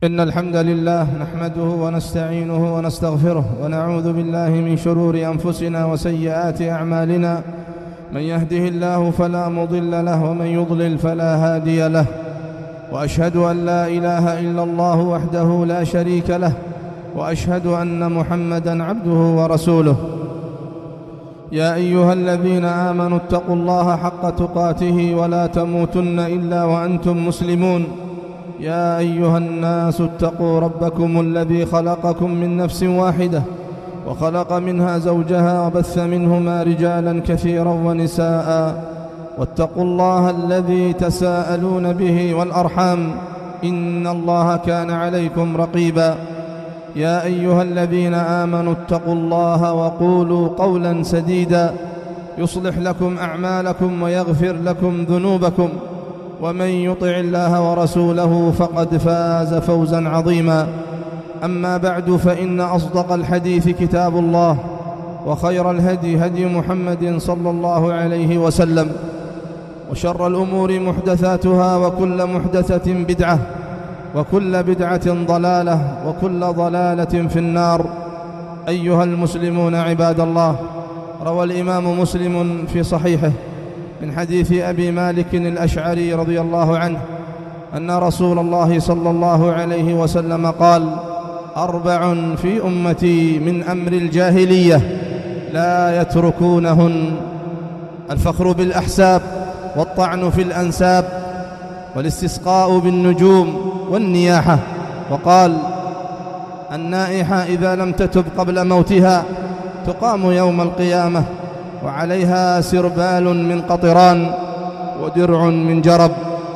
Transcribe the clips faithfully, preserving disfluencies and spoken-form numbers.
إن الحمد لله نحمده ونستعينه ونستغفره ونعوذ بالله من شرور أنفسنا وسيئات أعمالنا. من يهده الله فلا مضل له ومن يضلل فلا هادي له، وأشهد أن لا إله إلا الله وحده لا شريك له، وأشهد أن محمدًا عبده ورسوله. يا أيها الذين آمنوا اتقوا الله حق تقاته ولا تموتن إلا وأنتم مسلمون. يا أيها الناس اتقوا ربكم الذي خلقكم من نفس واحدة وخلق منها زوجها وبث منهما رجالا كثيرا ونساء، واتقوا الله الذي تساءلون به والأرحام إن الله كان عليكم رقيبا. يا أيها الذين آمنوا اتقوا الله وقولوا قولا سديدا يصلح لكم أعمالكم ويغفر لكم ذنوبكم، ومن يطع الله ورسوله فقد فاز فوزا عظيما. أما بعد، فإن أصدق الحديث كتاب الله، وخير الهدي هدي محمد صلى الله عليه وسلم، وشر الأمور محدثاتها، وكل محدثة بدعة، وكل بدعة ضلالة، وكل ضلالة في النار. أيها المسلمون عباد الله، روى الإمام مسلم في صحيحه من حديث أبي مالك الأشعري رضي الله عنه أن رسول الله صلى الله عليه وسلم قال: أربع في أمتي من أمر الجاهلية لا يتركونهن: الفخر بالأحساب، والطعن في الأنساب، والاستسقاء بالنجوم، والنياحة. وقال: النائحة إذا لم تتب قبل موتها تقام يوم القيامة وعليها سربال من قطران ودرع من جرب.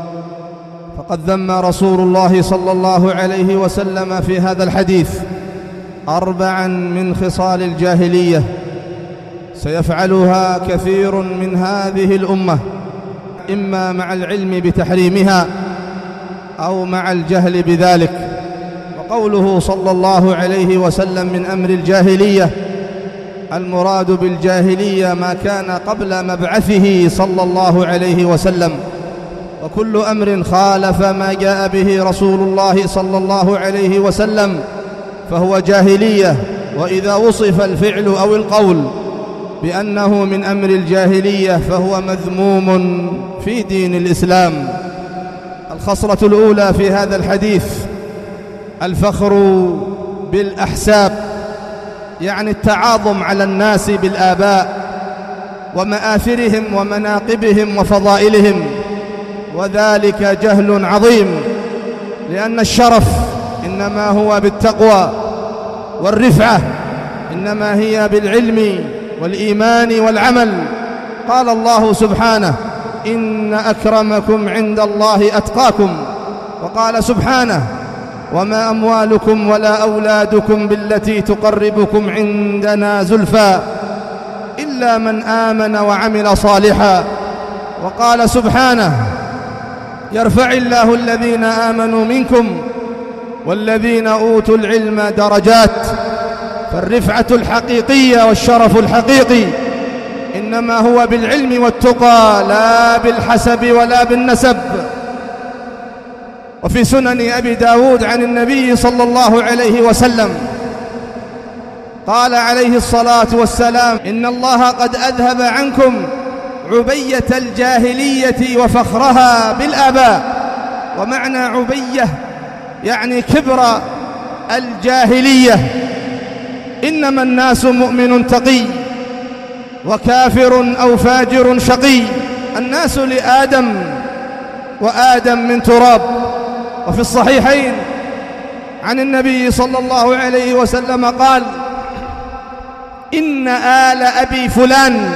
فقد ذم رسول الله صلى الله عليه وسلم في هذا الحديث أربعا من خصال الجاهلية سيفعلها كثير من هذه الأمة، إما مع العلم بتحريمها أو مع الجهل بذلك. وقوله صلى الله عليه وسلم من أمر الجاهلية، المراد بالجاهلية ما كان قبل مبعثه صلى الله عليه وسلم، وكل أمر خالف ما جاء به رسول الله صلى الله عليه وسلم فهو جاهلية. وإذا وصف الفعل أو القول بأنه من أمر الجاهلية فهو مذموم في دين الإسلام. الخصلة الأولى في هذا الحديث الفخر بالأحساب، يعني التعاظم على الناس بالآباء ومآثرهم ومناقبهم وفضائلهم، وذلك جهل عظيم، لأن الشرف إنما هو بالتقوى، والرفعة إنما هي بالعلم والإيمان والعمل. قال الله سبحانه: إن أكرمكم عند الله أتقاكم. وقال سبحانه: وما أموالكم ولا أولادكم بالتي تقربكم عندنا زلفى إلا من آمن وعمل صالحا. وقال سبحانه: يرفع الله الذين آمنوا منكم والذين أوتوا العلم درجات. فالرفعة الحقيقية والشرف الحقيقي إنما هو بالعلم والتقى، لا بالحسب ولا بالنسب. وفي سنن أبي داود عن النبي صلى الله عليه وسلم قال عليه الصلاة والسلام: إن الله قد أذهب عنكم عبية الجاهلية وفخرها بالآباء. ومعنى عبية يعني كبر الجاهلية. إنما الناس مؤمن تقي وكافر أو فاجر شقي. الناس لآدم وآدم من تراب. وفي الصحيحين عن النبي صلى الله عليه وسلم قال: إن آل أبي فلان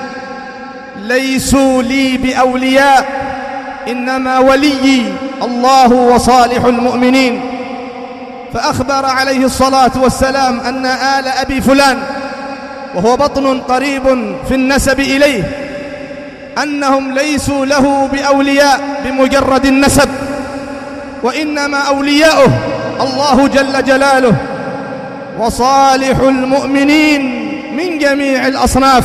ليسوا لي بأولياء، إنما وليي الله وصالح المؤمنين. فأخبر عليه الصلاة والسلام أن آل أبي فلان، وهو بطن قريب في النسب إليه، أنهم ليسوا له بأولياء بمجرد النسب، وإنما أولياؤه الله جل جلاله وصالح المؤمنين من جميع الأصناف.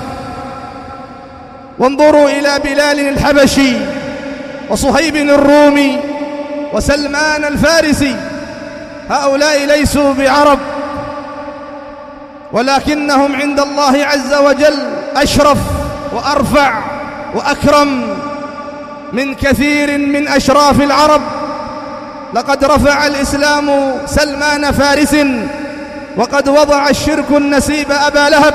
وانظروا إلى بلال الحبشي وصهيب الرومي وسلمان الفارسي هؤلاء ليسوا بعرب، ولكنهم عند الله عز وجل أشرف وأرفع وأكرم من كثير من أشراف العرب. لقد رفع الإسلام سلمان فارس، وقد وضع الشرك النسيب أبا لهب.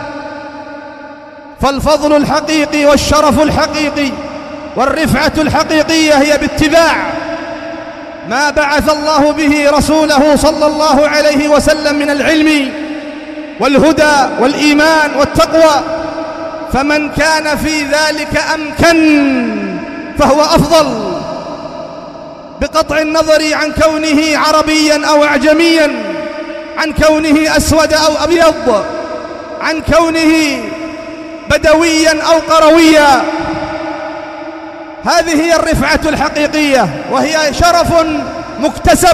فالفضل الحقيقي والشرف الحقيقي والرفعة الحقيقية هي باتباع ما بعث الله به رسوله صلى الله عليه وسلم من العلم والهدى والإيمان والتقوى. فمن كان في ذلك أمكن فهو أفضل، بقطع النظر عن كونه عربيا أو أعجميا، عن كونه أسود أو أبيض، عن كونه بدويا أو قرويا. هذه هي الرفعة الحقيقية، وهي شرف مكتسب،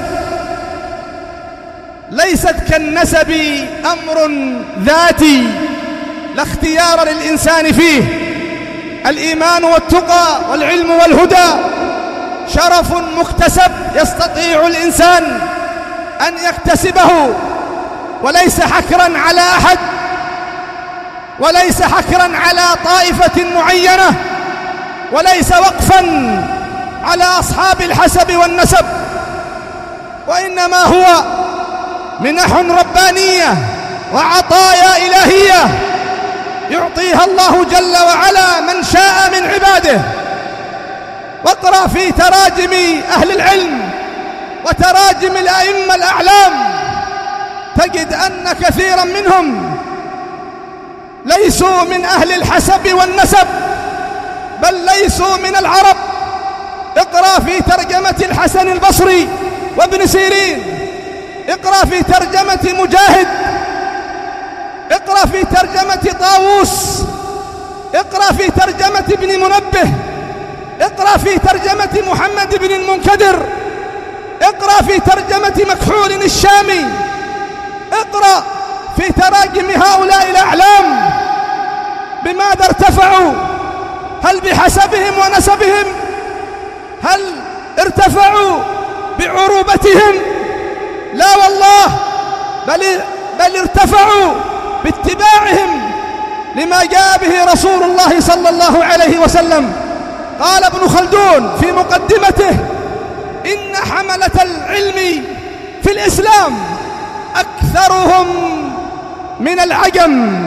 ليست كالنسب أمر ذاتي لا اختيار للإنسان فيه. الإيمان والتقى والعلم والهدى شرف مكتسب يستطيع الإنسان أن يكتسبه، وليس حكرا على أحد، وليس حكرا على طائفة معينة، وليس وقفا على أصحاب الحسب والنسب، وإنما هو منح ربانية وعطايا إلهية يعطيها الله جل وعلا من شاء من عباده. واقرأ في تراجم أهل العلم وتراجم الأئمة الأعلام تجد أن كثيرا منهم ليسوا من أهل الحسب والنسب، بل ليسوا من العرب. اقرأ في ترجمة الحسن البصري وابن سيرين، اقرأ في ترجمة مجاهد، اقرأ في ترجمة طاووس، اقرأ في ترجمة ابن منبه، اقرأ في ترجمة محمد بن المنكدر، اقرأ في ترجمة مكحول الشامي، اقرأ في تراجم هؤلاء الأعلام بماذا ارتفعوا. هل بحسبهم ونسبهم؟ هل ارتفعوا بعروبتهم؟ لا والله، بل, بل ارتفعوا باتباعهم لما جاء به رسول الله صلى الله عليه وسلم. قال ابن خلدون في مقدمته: إن حملة العلم في الإسلام أكثرهم من العجم،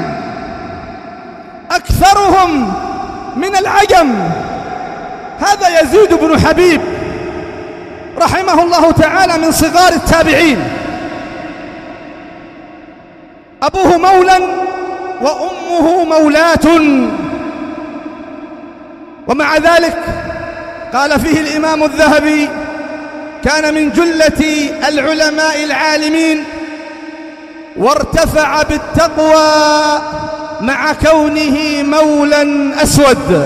أكثرهم من العجم. هذا يزيد بن حبيب رحمه الله تعالى من صغار التابعين، أبوه مولى وأمه مولاة، ومع ذلك قال فيه الإمام الذهبي: كان من جلة العلماء العالمين، وارتفع بالتقوى مع كونه مولا أسود.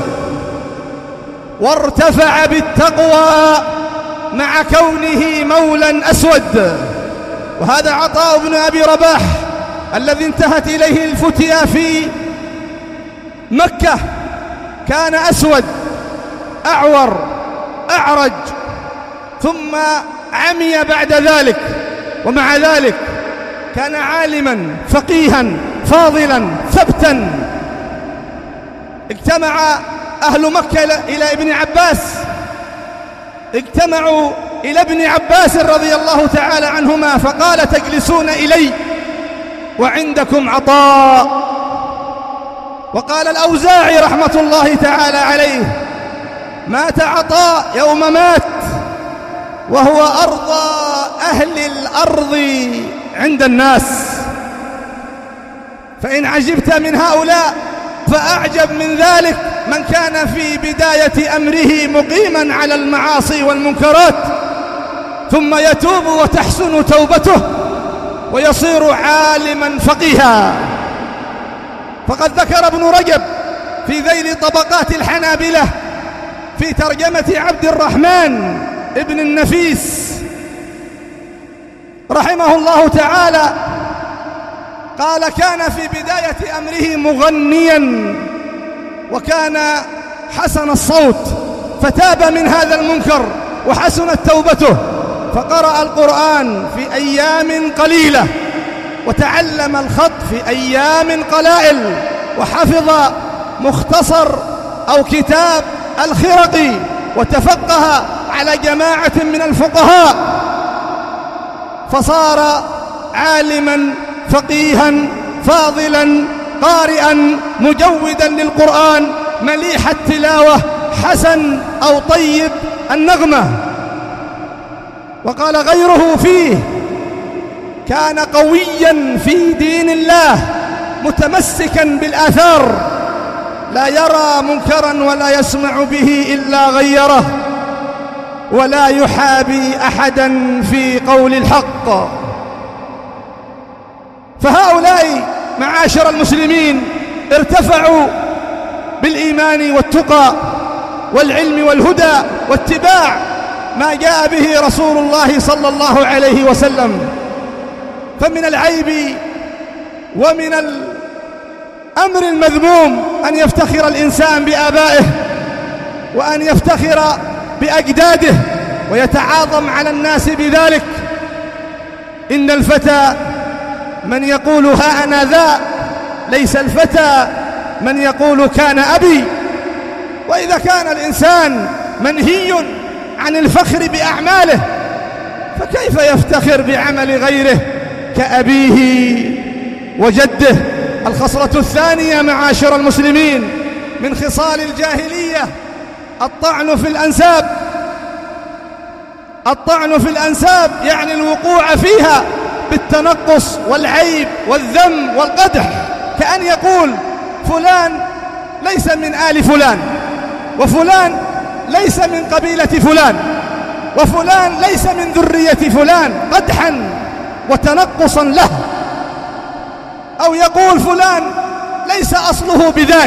وارتفع بالتقوى مع كونه مولا أسود. وهذا عطاء بن أبي رباح الذي انتهت إليه الفتيا في مكة، كان أسود أعور أعرج، ثم عمي بعد ذلك، ومع ذلك كان عالما فقيها فاضلا ثبتا. اجتمع أهل مكة إلى ابن عباس، اجتمعوا إلى ابن عباس رضي الله تعالى عنهما، فقال: تجلسون إلي وعندكم عطاء. وقال الأوزاعي رحمة الله تعالى عليه: مات عطاء يوم مات وهو أرضى أهل الأرض عند الناس. فإن عجبت من هؤلاء فأعجب من ذلك من كان في بداية أمره مقيما على المعاصي والمنكرات، ثم يتوب وتحسن توبته ويصير عالما فقيها. فقد ذكر ابن رجب في ذيل طبقات الحنابلة في ترجمة عبد الرحمن ابن النفيس رحمه الله تعالى، قال: كان في بداية أمره مغنيا، وكان حسن الصوت، فتاب من هذا المنكر وحسنت توبته، فقرأ القرآن في أيام قليلة، وتعلم الخط في أيام قلائل، وحفظ مختصر أو كتاب الخرقي، وتفقه على جماعة من الفقهاء، فصار عالما فقيها فاضلا قارئا مجودا للقرآن مليح التلاوة حسن أو طيب النغمة. وقال غيره فيه: كان قويا في دين الله متمسكا بالآثار، لا يرى منكرا ولا يسمع به إلا غيره، ولا يحابي أحدا في قول الحق. فهؤلاء معاشر المسلمين ارتفعوا بالإيمان والتقى والعلم والهدى واتباع ما جاء به رسول الله صلى الله عليه وسلم. فمن العيب ومن الأمر المذموم أن يفتخر الإنسان بآبائه، وأن يفتخر بأجداده، ويتعاظم على الناس بذلك. إن الفتى من يقول ها أنا ذا، ليس الفتى من يقول كان أبي. وإذا كان الإنسان منهي عن الفخر بأعماله، فكيف يفتخر بعمل غيره كأبيه وجده؟ الخصلة الثانية معاشر المسلمين من خصال الجاهلية الطعن في الأنساب. الطعن في الأنساب يعني الوقوع فيها بالتنقص والعيب والذم والقدح، كأن يقول فلان ليس من آل فلان، وفلان ليس من قبيلة فلان، وفلان ليس من ذرية فلان، قدحا وتنقصا له. أو يقول فلان ليس أصله بذاك،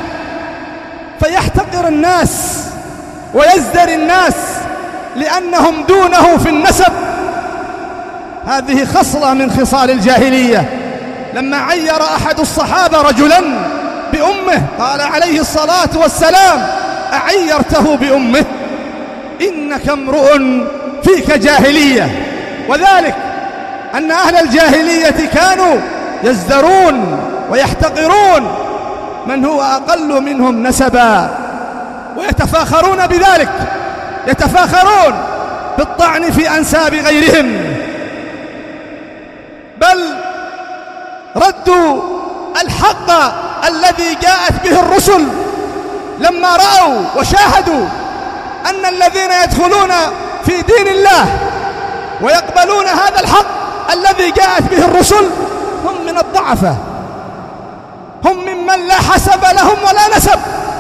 فيحتقر الناس ويزدري الناس لأنهم دونه في النسب. هذه خصلة من خصال الجاهلية. لما عير أحد الصحابة رجلا بأمه قال عليه الصلاة والسلام: أعيرته بأمه؟ إنك امرؤ فيك جاهلية. وذلك أن أهل الجاهلية كانوا يزدرون ويحتقرون من هو أقل منهم نسبا، ويتفاخرون بذلك، يتفاخرون بالطعن في أنساب غيرهم. بل ردوا الحق الذي جاءت به الرسل لما رأوا وشاهدوا أن الذين يدخلون في دين الله ويقبلون هذا الحق الذي جاءت به الرسل هم من الضعفاء، هم ممن لا حسب لهم ولا نسب،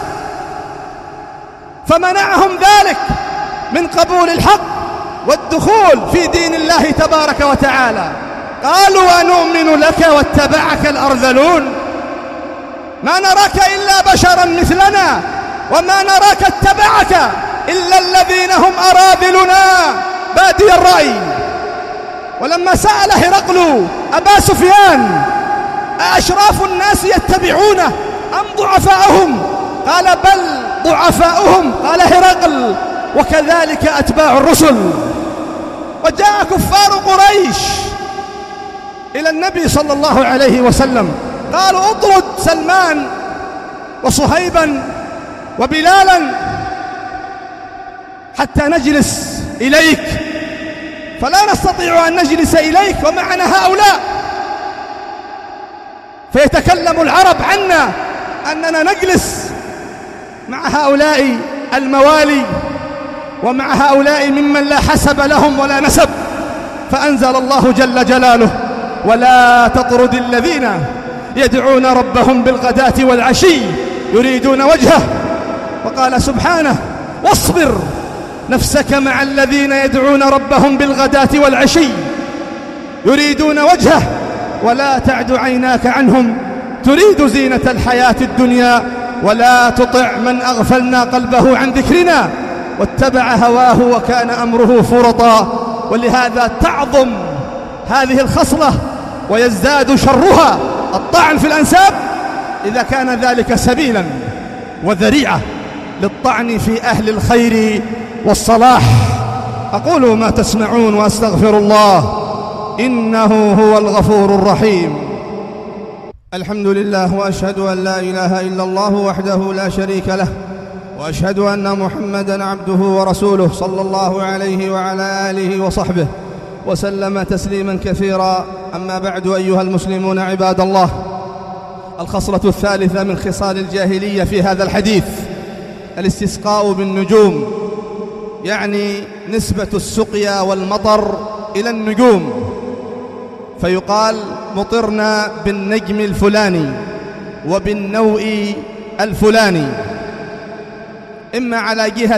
فمنعهم ذلك من قبول الحق والدخول في دين الله تبارك وتعالى. قالوا: أنؤمن لك واتبعك الأرذلون، ما نراك إلا بشرا مثلنا، وما نراك اتبعك إلا الذين هم أراذلنا بادي الرأي. ولما سأل هرقل أبا سفيان: أأشراف الناس يتبعونه أم ضعفاؤهم؟ قال: بل ضعفاؤهم. قال هرقل: وكذلك أتباع الرسل. وجاء كفار قريش إلى النبي صلى الله عليه وسلم قالوا: اطرد سلمان وصهيبا وبلالا حتى نجلس إليك، فلا نستطيع أن نجلس إليك ومعنا هؤلاء. فيتكلم العرب عنا أننا نجلس مع هؤلاء الموالي ومع هؤلاء ممن لا حسب لهم ولا نسب. فأنزل الله جل جلاله: ولا تطرد الذين يدعون ربهم بالغداة والعشي يريدون وجهه. وقال سبحانه: واصبر نفسك مع الذين يدعون ربهم بالغداة والعشي يريدون وجهه ولا تعد عيناك عنهم تريد زينة الحياة الدنيا ولا تطع من أغفلنا قلبه عن ذكرنا واتبع هواه وكان أمره فرطا. ولهذا تعظم هذه الخصلة ويزداد شرها الطعن في الأنساب إذا كان ذلك سبيلا وذريعة للطعن في أهل الخير والصلاح. أقول ما تسمعون وأستغفر الله إنه هو الغفور الرحيم. الحمد لله، وأشهد أن لا إله إلا الله وحده لا شريك له، وأشهد أن محمدًا عبده ورسوله صلى الله عليه وعلى آله وصحبه وسلم تسليمًا كثيرا. أما بعد، أيها المسلمون عباد الله، الخصلة الثالثة من خصال الجاهلية في هذا الحديث الاستسقاء بالنجوم، يعني نسبة السقيا والمطر إلى النجوم، فيقال مطرنا بالنجم الفلاني وبالنوء الفلاني، إما على جهة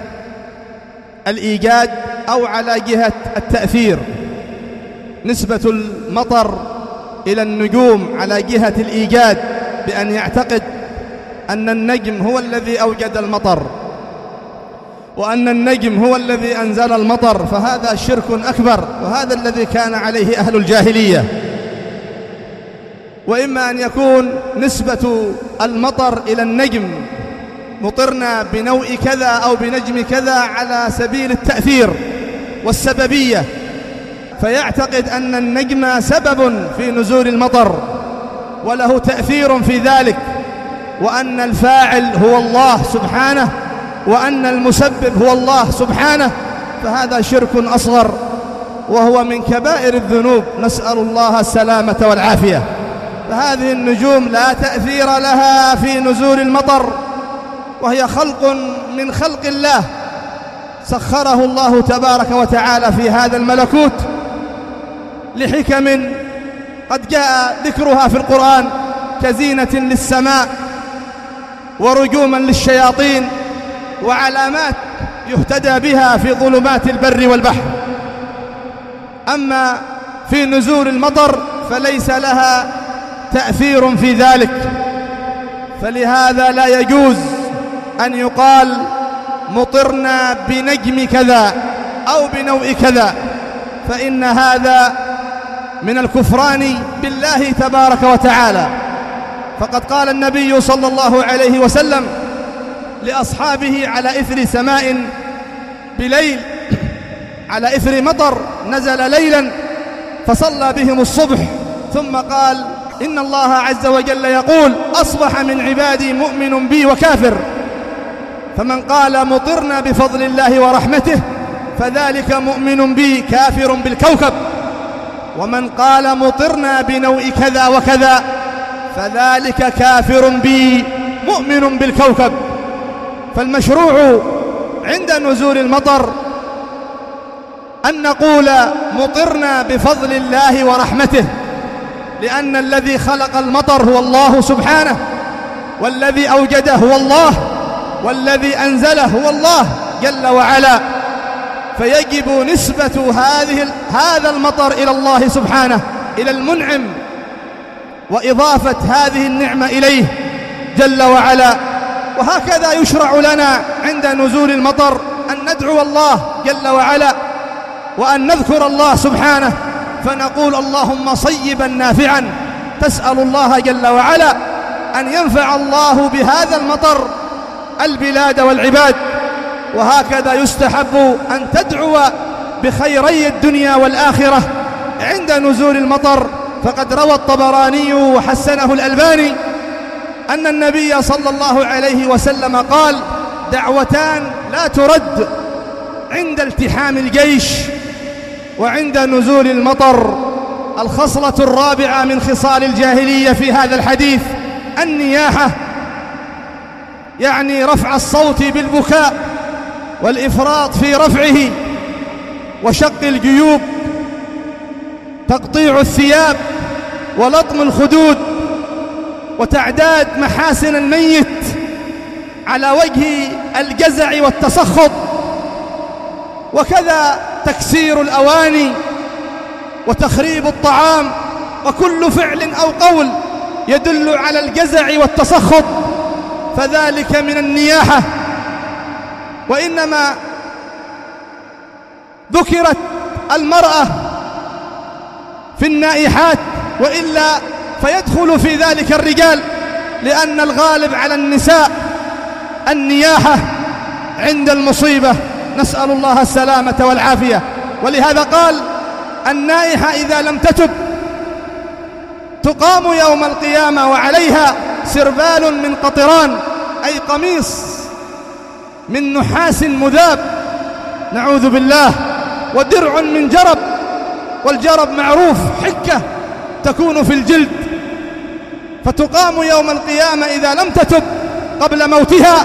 الإيجاد أو على جهة التأثير. نسبة المطر إلى النجوم على جهة الإيجاد، بأن يعتقد أن النجم هو الذي أوجد المطر وأن النجم هو الذي أنزل المطر، فهذا شرك أكبر، وهذا الذي كان عليه أهل الجاهلية. وإما أن يكون نسبة المطر إلى النجم، مطرنا بنوء كذا أو بنجم كذا، على سبيل التأثير والسببية، فيعتقد أن النجم سبب في نزول المطر وله تأثير في ذلك، وأن الفاعل هو الله سبحانه، وأن المسبب هو الله سبحانه، فهذا شرك أصغر وهو من كبائر الذنوب، نسأل الله السلامة والعافية. فهذه النجوم لا تأثير لها في نزول المطر، وهي خلق من خلق الله سخره الله تبارك وتعالى في هذا الملكوت لحكم قد جاء ذكرها في القرآن كزينة للسماء ورجوما للشياطين وعلامات يهتدى بها في ظلمات البر والبحر. أما في نزول المطر فليس لها تأثير في ذلك، فلهذا لا يجوز أن يقال مطرنا بنجم كذا أو بنوء كذا، فإن هذا من الكفران بالله تبارك وتعالى. فقد قال النبي صلى الله عليه وسلم لأصحابه على إثر سماء بليل، على إثر مطر نزل ليلا فصلى بهم الصبح، ثم قال إن الله عز وجل يقول أصبح من عبادي مؤمن بي وكافر، فمن قال مطرنا بفضل الله ورحمته فذلك مؤمن بي كافر بالكوكب، ومن قال مطرنا بنوء كذا وكذا فذلك كافر بي مؤمن بالكوكب. فالمشروع عند نزول المطر أن نقول مطرنا بفضل الله ورحمته، لأن الذي خلق المطر هو الله سبحانه، والذي أوجده هو الله، والذي أنزله هو الله جل وعلا، فيجب نسبة هذه هذا المطر إلى الله سبحانه، إلى المنعم، وإضافة هذه النعمة إليه جل وعلا. وهكذا يشرع لنا عند نزول المطر أن ندعو الله جل وعلا، وأن نذكر الله سبحانه، فنقول اللهم صيبا نافعا، تسأل الله جل وعلا أن ينفع الله بهذا المطر البلاد والعباد. وهكذا يستحب أن تدعو بخيري الدنيا والآخرة عند نزول المطر. فقد روى الطبراني وحسنه الألباني أن النبي صلى الله عليه وسلم قال دعوتان لا ترد عند التحام الجيش وعند نزول المطر. الخصلة الرابعة من خصال الجاهلية في هذا الحديث النياحة، يعني رفع الصوت بالبكاء والإفراط في رفعه، وشق الجيوب، تقطيع الثياب، ولطم الخدود، وتعداد محاسن الميت على وجه الجزع والتسخط، وكذا تكسير الأواني وتخريب الطعام، وكل فعل أو قول يدل على الجزع والتسخط فذلك من النياحة. وإنما ذكرت المرأة في النائحات، وإلا فيدخل في ذلك الرجال، لأن الغالب على النساء النياحة عند المصيبة، نسأل الله السلامة والعافية. ولهذا قال: النائحة إذا لم تتب تقام يوم القيامة وعليها سربال من قطران، أي قميص من نحاس مذاب، نعوذ بالله، ودرع من جرب، والجرب معروف حكة تكون في الجلد، فتقام يوم القيامة إذا لم تتب قبل موتها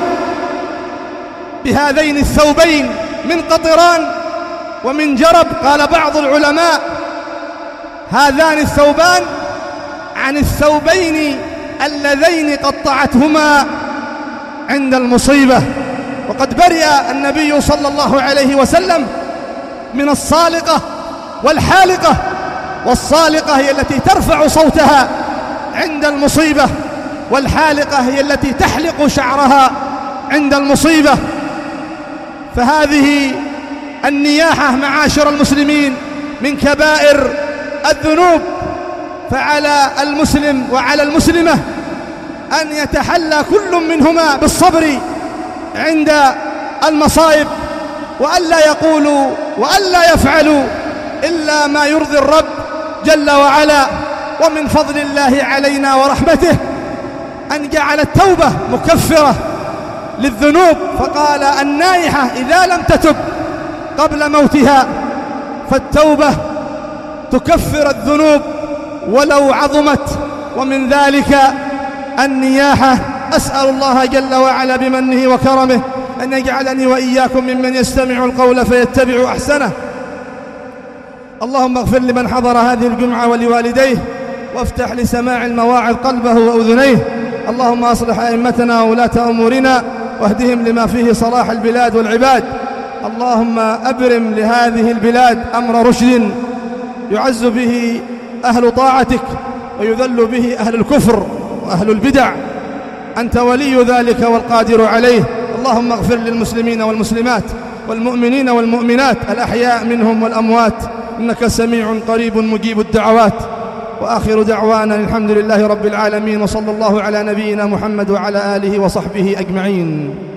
بهذين الثوبين من قطران ومن جرب. قال بعض العلماء: هذان الثوبان عن الثوبين اللذين قطعتهما عند المصيبة. وقد برئ النبي صلى الله عليه وسلم من الصالقة والحالقة. والصالقة هي التي ترفع صوتها عند المصيبة، والحالقة هي التي تحلق شعرها عند المصيبة. فهذه النياحة معاشر المسلمين من كبائر الذنوب، فعلى المسلم وعلى المسلمة أن يتحلى كل منهما بالصبر عند المصائب، وألا يقولوا وألا يفعلوا إلا ما يرضي الرب جل وعلا. ومن فضل الله علينا ورحمته أن جعل التوبة مكفرة للذنوب، فقال: النائحة إذا لم تتب قبل موتها فالتوبة تكفر الذنوب ولو عظمت، ومن ذلك النياحة. أسأل الله جل وعلا بمنه وكرمه أن يجعلني وإياكم ممن يستمع القول فيتبع أحسنه. اللهم اغفر لمن حضر هذه الجمعة ولوالديه، وافتح لسماع المواعظ قلبه وأذنيه. اللهم أصلح أئمتنا وولاة أمورنا واهدهم لما فيه صلاح البلاد والعباد. اللهم أبرم لهذه البلاد أمر رشد يعز به أهل طاعتك ويذل به أهل الكفر وأهل البدع، أنت ولي ذلك والقادر عليه. اللهم اغفر للمسلمين والمسلمات والمؤمنين والمؤمنات الأحياء منهم والأموات، إنك سميع قريب مجيب الدعوات. وآخر دعوانا الحمد لله رب العالمين، وصلى الله على نبينا محمد وعلى آله وصحبه أجمعين.